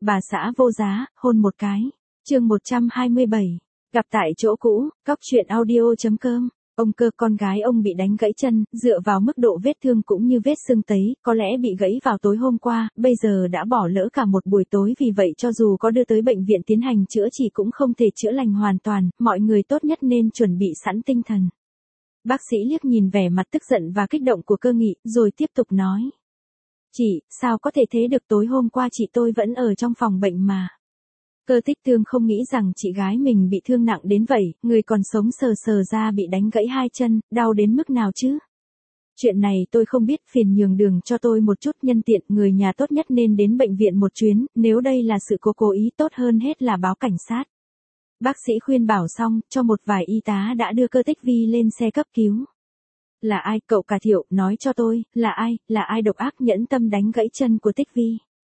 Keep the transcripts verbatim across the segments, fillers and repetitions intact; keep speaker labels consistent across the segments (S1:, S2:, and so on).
S1: Bà xã vô giá, hôn một cái. Chương một trăm hai mươi bảy. Gặp tại chỗ cũ, cóc truyện audio chấm com. Ông Cơ con gái ông bị đánh gãy chân, dựa vào mức độ vết thương cũng như vết sưng tấy, có lẽ bị gãy vào tối hôm qua, bây giờ đã bỏ lỡ cả một buổi tối, vì vậy cho dù có đưa tới bệnh viện tiến hành chữa trị cũng không thể chữa lành hoàn toàn, mọi người tốt nhất nên chuẩn bị sẵn tinh thần. Bác sĩ liếc nhìn vẻ mặt tức giận và kích động của Cơ Nghị, rồi tiếp tục nói. Chị, sao có thể thế được, tối hôm qua chị tôi vẫn ở trong phòng bệnh mà. Cơ Tích Tương không nghĩ rằng chị gái mình bị thương nặng đến vậy, người còn sống sờ sờ ra bị đánh gãy hai chân, đau đến mức nào chứ? Chuyện này tôi không biết, phiền nhường đường cho tôi một chút, nhân tiện người nhà tốt nhất nên đến bệnh viện một chuyến, nếu đây là sự cố cố ý tốt hơn hết là báo cảnh sát. Bác sĩ khuyên bảo xong, cho một vài y tá đã đưa Cơ Tích Vi lên xe cấp cứu. Là ai, cậu cả Thiệu, nói cho tôi, là ai, là ai độc ác nhẫn tâm đánh gãy chân của Tích Vi?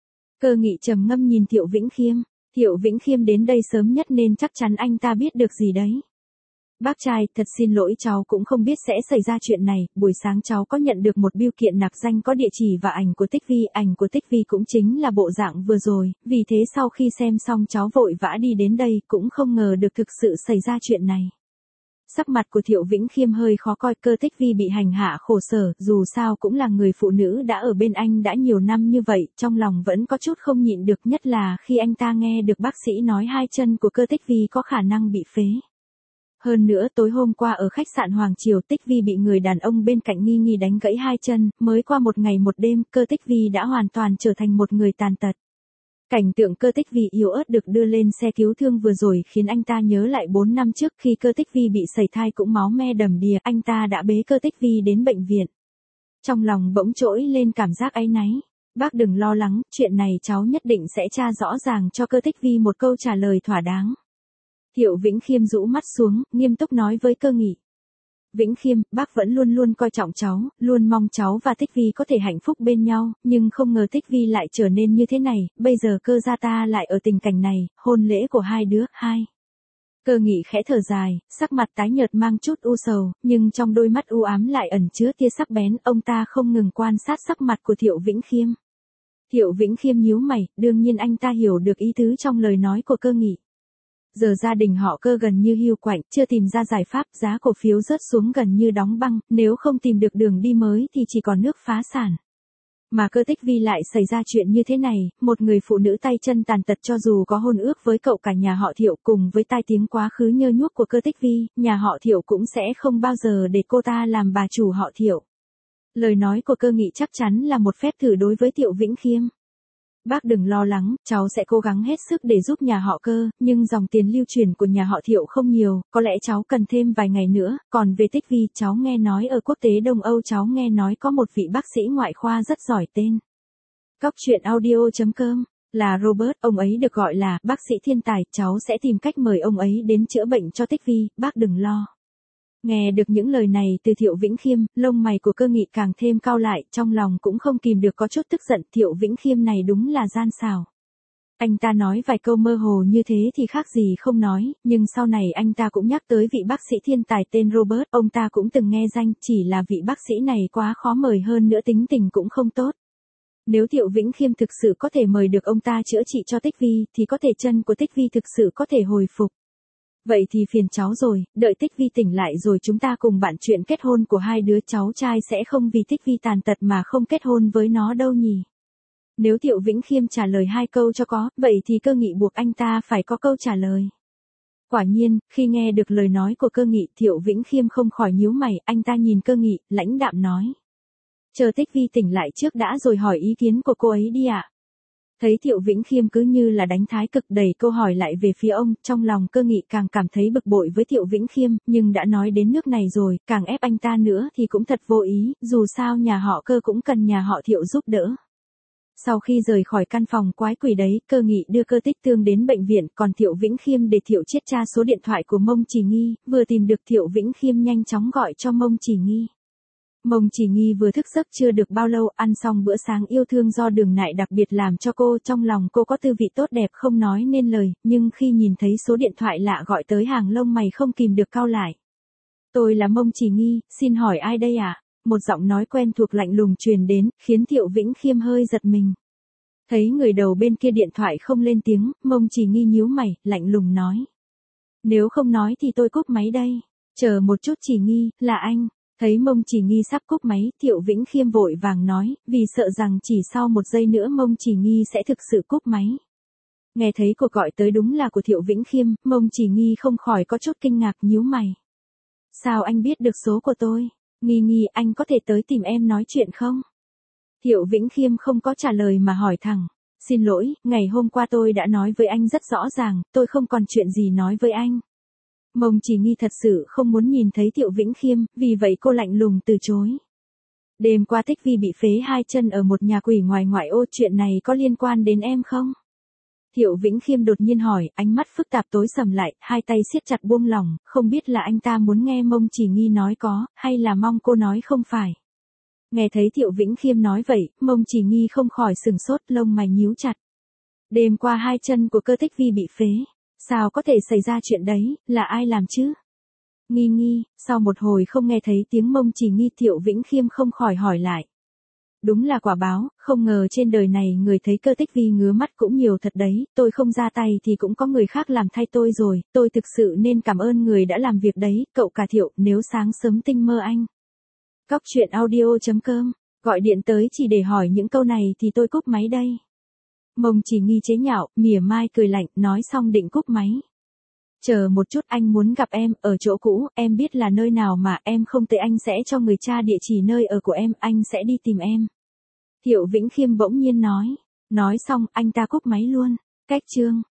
S1: Cơ Nghị trầm ngâm nhìn Thiệu Vĩnh Khiêm. Thiệu Vĩnh Khiêm đến đây sớm nhất nên chắc chắn anh ta biết được gì đấy. Bác trai, thật xin lỗi, cháu cũng không biết sẽ xảy ra chuyện này, buổi sáng cháu có nhận được một bưu kiện nạc danh có địa chỉ và ảnh của Tích Vi, ảnh của Tích Vi cũng chính là bộ dạng vừa rồi, vì thế sau khi xem xong cháu vội vã đi đến đây, cũng không ngờ được thực sự xảy ra chuyện này. Sắc mặt của Thiệu Vĩnh Khiêm hơi khó coi, Cơ Tích Vi bị hành hạ khổ sở, dù sao cũng là người phụ nữ đã ở bên anh đã nhiều năm như vậy, trong lòng vẫn có chút không nhịn được, nhất là khi anh ta nghe được bác sĩ nói hai chân của Cơ Tích Vi có khả năng bị phế. Hơn nữa tối hôm qua ở khách sạn Hoàng Triều, Tích Vi bị người đàn ông bên cạnh nghi nghi đánh gãy hai chân, mới qua một ngày một đêm, Cơ Tích Vi đã hoàn toàn trở thành một người tàn tật. Cảnh tượng Cơ Tích Vi yếu ớt được đưa lên xe cứu thương vừa rồi khiến anh ta nhớ lại bốn năm trước khi Cơ Tích Vi bị sẩy thai cũng máu me đầm đìa, anh ta đã bế Cơ Tích Vi đến bệnh viện. Trong lòng bỗng trỗi lên cảm giác áy náy. Bác đừng lo lắng, chuyện này cháu nhất định sẽ tra rõ ràng cho Cơ Tích Vi một câu trả lời thỏa đáng. Thiệu Vĩnh Khiêm rũ mắt xuống, nghiêm túc nói với Cơ Nghị. Vĩnh Khiêm, bác vẫn luôn luôn coi trọng cháu, luôn mong cháu và Tích Vi có thể hạnh phúc bên nhau, nhưng không ngờ Tích Vi lại trở nên như thế này, bây giờ Cơ gia ta lại ở tình cảnh này, hôn lễ của hai đứa, hai. Cơ Nghị khẽ thở dài, sắc mặt tái nhợt mang chút u sầu, nhưng trong đôi mắt u ám lại ẩn chứa tia sắc bén, ông ta không ngừng quan sát sắc mặt của Thiệu Vĩnh Khiêm. Thiệu Vĩnh Khiêm nhíu mày, đương nhiên anh ta hiểu được ý tứ trong lời nói của Cơ Nghị. Giờ gia đình họ Cơ gần như hiu quạnh, chưa tìm ra giải pháp, giá cổ phiếu rớt xuống gần như đóng băng, nếu không tìm được đường đi mới thì chỉ còn nước phá sản. Mà Cơ Tích Vi lại xảy ra chuyện như thế này, một người phụ nữ tay chân tàn tật cho dù có hôn ước với cậu cả nhà họ Thiệu cùng với tai tiếng quá khứ nhơ nhuốc của Cơ Tích Vi, nhà họ Thiệu cũng sẽ không bao giờ để cô ta làm bà chủ họ Thiệu. Lời nói của Cơ Nghị chắc chắn là một phép thử đối với Thiệu Vĩnh Khiêm. Bác đừng lo lắng, cháu sẽ cố gắng hết sức để giúp nhà họ Cơ, nhưng dòng tiền lưu chuyển của nhà họ Thiệu không nhiều, có lẽ cháu cần thêm vài ngày nữa, còn về Tích Vi, cháu nghe nói ở quốc tế Đông Âu cháu nghe nói có một vị bác sĩ ngoại khoa rất giỏi tên. Cóc truyện audio chấm com, là Robert, ông ấy được gọi là bác sĩ thiên tài, cháu sẽ tìm cách mời ông ấy đến chữa bệnh cho Tích Vi, bác đừng lo. Nghe được những lời này từ Thiệu Vĩnh Khiêm, lông mày của Cơ Nghị càng thêm cau lại, trong lòng cũng không kìm được có chút tức giận, Thiệu Vĩnh Khiêm này đúng là gian xảo. Anh ta nói vài câu mơ hồ như thế thì khác gì không nói, nhưng sau này anh ta cũng nhắc tới vị bác sĩ thiên tài tên Robert, ông ta cũng từng nghe danh, chỉ là vị bác sĩ này quá khó mời, hơn nữa tính tình cũng không tốt. Nếu Thiệu Vĩnh Khiêm thực sự có thể mời được ông ta chữa trị cho Tích Vi, thì có thể chân của Tích Vi thực sự có thể hồi phục. Vậy thì phiền cháu rồi, đợi Tích Vi tỉnh lại rồi chúng ta cùng bàn chuyện kết hôn của hai đứa, cháu trai sẽ không vì Tích Vi tàn tật mà không kết hôn với nó đâu nhỉ. Nếu Thiệu Vĩnh Khiêm trả lời hai câu cho có, vậy thì Cơ Nghị buộc anh ta phải có câu trả lời. Quả nhiên, khi nghe được lời nói của Cơ Nghị, Thiệu Vĩnh Khiêm không khỏi nhíu mày, anh ta nhìn Cơ Nghị, lãnh đạm nói. Chờ Tích Vi tỉnh lại trước đã rồi hỏi ý kiến của cô ấy đi ạ. Thấy Thiệu Vĩnh Khiêm cứ như là đánh thái cực đẩy câu hỏi lại về phía ông, trong lòng Cơ Nghị càng cảm thấy bực bội với Thiệu Vĩnh Khiêm, nhưng đã nói đến nước này rồi, càng ép anh ta nữa thì cũng thật vô ý, dù sao nhà họ Cơ cũng cần nhà họ Thiệu giúp đỡ. Sau khi rời khỏi căn phòng quái quỷ đấy, Cơ Nghị đưa Cơ Tích Tương đến bệnh viện, còn Thiệu Vĩnh Khiêm để Thiệu Chiết tra số điện thoại của Mông Chỉ Nghi, vừa tìm được Thiệu Vĩnh Khiêm nhanh chóng gọi cho Mông Chỉ Nghi. Mông Chỉ Nghi vừa thức giấc chưa được bao lâu, ăn xong bữa sáng yêu thương do Đường Nại đặc biệt làm cho cô, trong lòng cô có tư vị tốt đẹp không nói nên lời, nhưng khi nhìn thấy số điện thoại lạ gọi tới, hàng lông mày không kìm được cau lại. Tôi là Mông Chỉ Nghi, xin hỏi ai đây ạ? À? Một giọng nói quen thuộc lạnh lùng truyền đến, khiến Thiệu Vĩnh Khiêm hơi giật mình. Thấy người đầu bên kia điện thoại không lên tiếng, Mông Chỉ Nghi nhíu mày, lạnh lùng nói. Nếu không nói thì tôi cúp máy đây. Chờ một chút Chỉ Nghi, là anh. Thấy Mông Chỉ Nghi sắp cúp máy, Thiệu Vĩnh Khiêm vội vàng nói, vì sợ rằng chỉ sau một giây nữa Mông Chỉ Nghi sẽ thực sự cúp máy. Nghe thấy cuộc gọi tới đúng là của Thiệu Vĩnh Khiêm, Mông Chỉ Nghi không khỏi có chút kinh ngạc nhíu mày. Sao anh biết được số của tôi? Nghi Nghi, anh có thể tới tìm em nói chuyện không? Thiệu Vĩnh Khiêm không có trả lời mà hỏi thẳng. Xin lỗi, ngày hôm qua tôi đã nói với anh rất rõ ràng, tôi không còn chuyện gì nói với anh. Mông Chỉ Nghi thật sự không muốn nhìn thấy Thiệu Vĩnh Khiêm, vì vậy cô lạnh lùng từ chối. Đêm qua Tích Vi bị phế hai chân ở một nhà quỷ ngoài ngoại ô, chuyện này có liên quan đến em không? Thiệu Vĩnh Khiêm đột nhiên hỏi, ánh mắt phức tạp tối sầm lại, hai tay siết chặt buông lỏng, không biết là anh ta muốn nghe Mông Chỉ Nghi nói có, hay là mong cô nói không phải. Nghe thấy Thiệu Vĩnh Khiêm nói vậy, Mông Chỉ Nghi không khỏi sừng sốt, lông mày nhíu chặt. Đêm qua hai chân của Cơ Tích Vi bị phế. Sao có thể xảy ra chuyện đấy, là ai làm chứ? Nghi Nghi, sau một hồi không nghe thấy tiếng Mông Chỉ Nghi, Thiệu Vĩnh Khiêm không khỏi hỏi lại. Đúng là quả báo, không ngờ trên đời này người thấy Cơ Tích Vi ngứa mắt cũng nhiều thật đấy, tôi không ra tay thì cũng có người khác làm thay tôi rồi, tôi thực sự nên cảm ơn người đã làm việc đấy, cậu cả Thiệu, nếu sáng sớm tinh mơ anh. Cóc truyện audio chấm com, gọi điện tới chỉ để hỏi những câu này thì tôi cúp máy đây. Mông Chỉ Nghi chế nhạo, mỉa mai cười lạnh, nói xong định cúp máy. Chờ một chút, anh muốn gặp em, ở chỗ cũ, em biết là nơi nào mà, em không tới anh sẽ cho người tra địa chỉ nơi ở của em, anh sẽ đi tìm em. Thiệu Vĩnh Khiêm bỗng nhiên nói. Nói xong, anh ta cúp máy luôn. Cách chương.